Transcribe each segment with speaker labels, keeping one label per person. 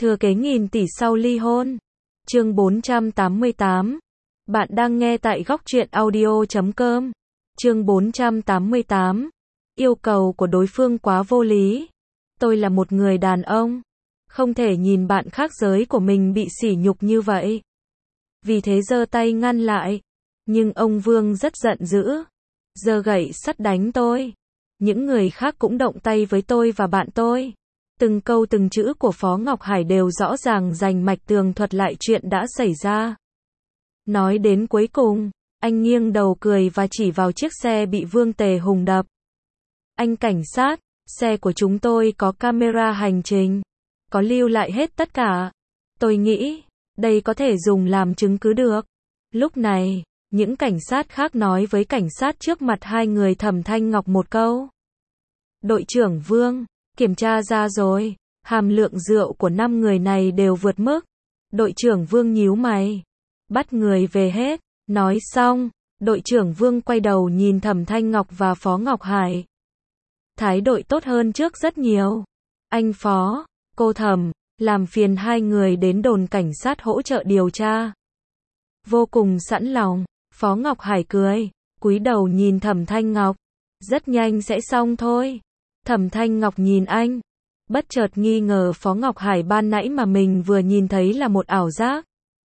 Speaker 1: Thừa kế nghìn tỷ sau ly hôn. Chương 488. Bạn đang nghe tại góc truyện audio.com. Chương 488. Yêu cầu của đối phương quá vô lý. Tôi là một người đàn ông, không thể nhìn bạn khác giới của mình bị sỉ nhục như vậy. Vì thế giơ tay ngăn lại. Nhưng ông Vương rất giận dữ, giơ gậy sắt đánh tôi. Những người khác cũng động tay với tôi và bạn tôi. Từng câu từng chữ của Phó Ngọc Hải đều rõ ràng rành mạch tường thuật lại chuyện đã xảy ra. Nói đến cuối cùng, anh nghiêng đầu cười và chỉ vào chiếc xe bị Vương Tề Hùng đập. Anh cảnh sát, xe của chúng tôi có camera hành trình, có lưu lại hết tất cả. Tôi nghĩ, đây có thể dùng làm chứng cứ được. Lúc này, những cảnh sát khác nói với cảnh sát trước mặt hai người Thẩm Thanh Ngọc một câu. Đội trưởng Vương, kiểm tra ra rồi, hàm lượng rượu của 5 người này đều vượt mức. Đội trưởng Vương nhíu mày. Bắt người về hết. Nói xong, đội trưởng Vương quay đầu nhìn Thẩm Thanh Ngọc và Phó Ngọc Hải. Thái độ tốt hơn trước rất nhiều. Anh Phó, cô Thẩm, làm phiền hai người đến đồn cảnh sát hỗ trợ điều tra. Vô cùng sẵn lòng, Phó Ngọc Hải cười, cúi đầu nhìn Thẩm Thanh Ngọc. Rất nhanh sẽ xong thôi. Thẩm Thanh Ngọc nhìn anh, bất chợt nghi ngờ Phó Ngọc Hải ban nãy mà mình vừa nhìn thấy là một ảo giác.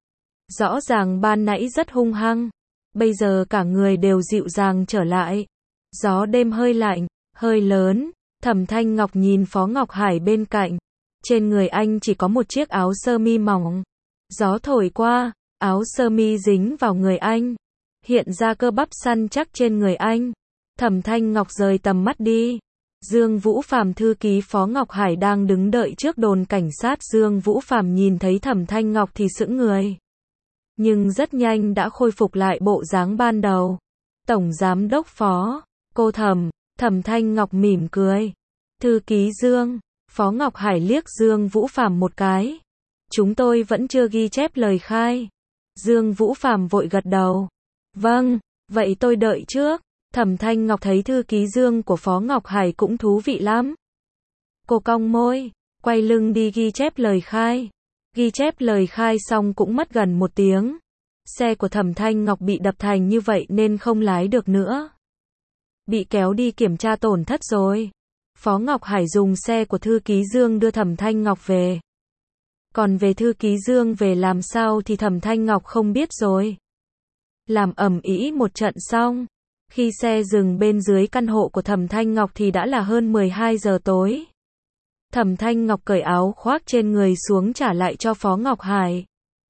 Speaker 1: Rõ ràng ban nãy rất hung hăng, bây giờ cả người đều dịu dàng trở lại. Gió đêm hơi lạnh, hơi lớn, Thẩm Thanh Ngọc nhìn Phó Ngọc Hải bên cạnh. Trên người anh chỉ có một chiếc áo sơ mi mỏng. Gió thổi qua, áo sơ mi dính vào người anh, hiện ra cơ bắp săn chắc trên người anh. Thẩm Thanh Ngọc rời tầm mắt đi. Dương Vũ Phàm thư ký Phó Ngọc Hải đang đứng đợi trước đồn cảnh sát. Dương Vũ Phàm nhìn thấy Thẩm Thanh Ngọc thì sững người, nhưng rất nhanh đã khôi phục lại bộ dáng ban đầu. Tổng giám đốc Phó, cô Thẩm. Thẩm Thanh Ngọc mỉm cười. Thư ký Dương. Phó Ngọc Hải liếc Dương Vũ Phàm một cái. Chúng tôi vẫn chưa ghi chép lời khai. Dương Vũ Phàm vội gật đầu. Vâng, vậy tôi đợi trước. Thẩm Thanh Ngọc thấy thư ký Dương của Phó Ngọc Hải cũng thú vị lắm. Cô cong môi, quay lưng đi ghi chép lời khai. Ghi chép lời khai xong cũng mất gần 1 tiếng. Xe của Thẩm Thanh Ngọc bị đập thành như vậy nên không lái được nữa. Bị kéo đi kiểm tra tổn thất rồi. Phó Ngọc Hải dùng xe của thư ký Dương đưa Thẩm Thanh Ngọc về. Còn về thư ký Dương về làm sao thì Thẩm Thanh Ngọc không biết rồi. Làm ầm ĩ một trận xong, khi xe dừng bên dưới căn hộ của Thẩm Thanh Ngọc thì đã là hơn 12 giờ tối. Thẩm Thanh Ngọc cởi áo khoác trên người xuống trả lại cho Phó Ngọc Hải.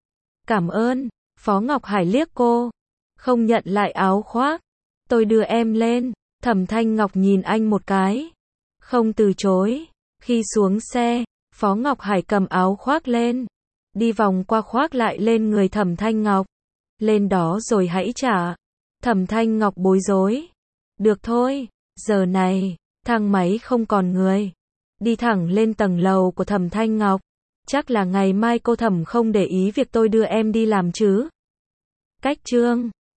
Speaker 1: Cảm ơn. Phó Ngọc Hải liếc cô, không nhận lại áo khoác. Tôi đưa em lên. Thẩm Thanh Ngọc nhìn anh một cái, không từ chối. Khi xuống xe, Phó Ngọc Hải cầm áo khoác lên, đi vòng qua khoác lại lên người Thẩm Thanh Ngọc. Lên đó rồi hãy trả. Thẩm Thanh Ngọc bối rối. Được thôi, giờ này, thang máy không còn người. Đi thẳng lên tầng lầu của Thẩm Thanh Ngọc. Chắc là ngày mai cô Thẩm không để ý việc tôi đưa em đi làm chứ. Cách chương